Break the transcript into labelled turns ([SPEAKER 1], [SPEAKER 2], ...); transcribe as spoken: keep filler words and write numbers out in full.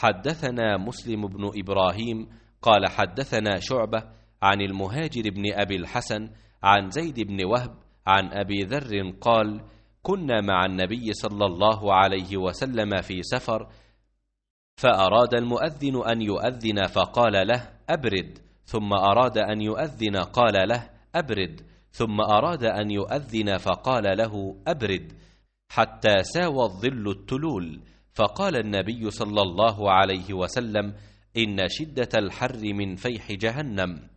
[SPEAKER 1] حدثنا مسلم بن إبراهيم قال حدثنا شعبة عن المهاجر بن أبي الحسن عن زيد بن وهب عن أبي ذر قال: كنا مع النبي صلى الله عليه وسلم في سفر، فأراد المؤذن أن يؤذن فقال له: أبرد، ثم أراد أن يؤذن قال له: أبرد، ثم أراد أن يؤذن فقال له: أبرد، حتى ساوى الظل التلول. فقال النبي صلى الله عليه وسلم: إن شدة الحر من فيح جهنم.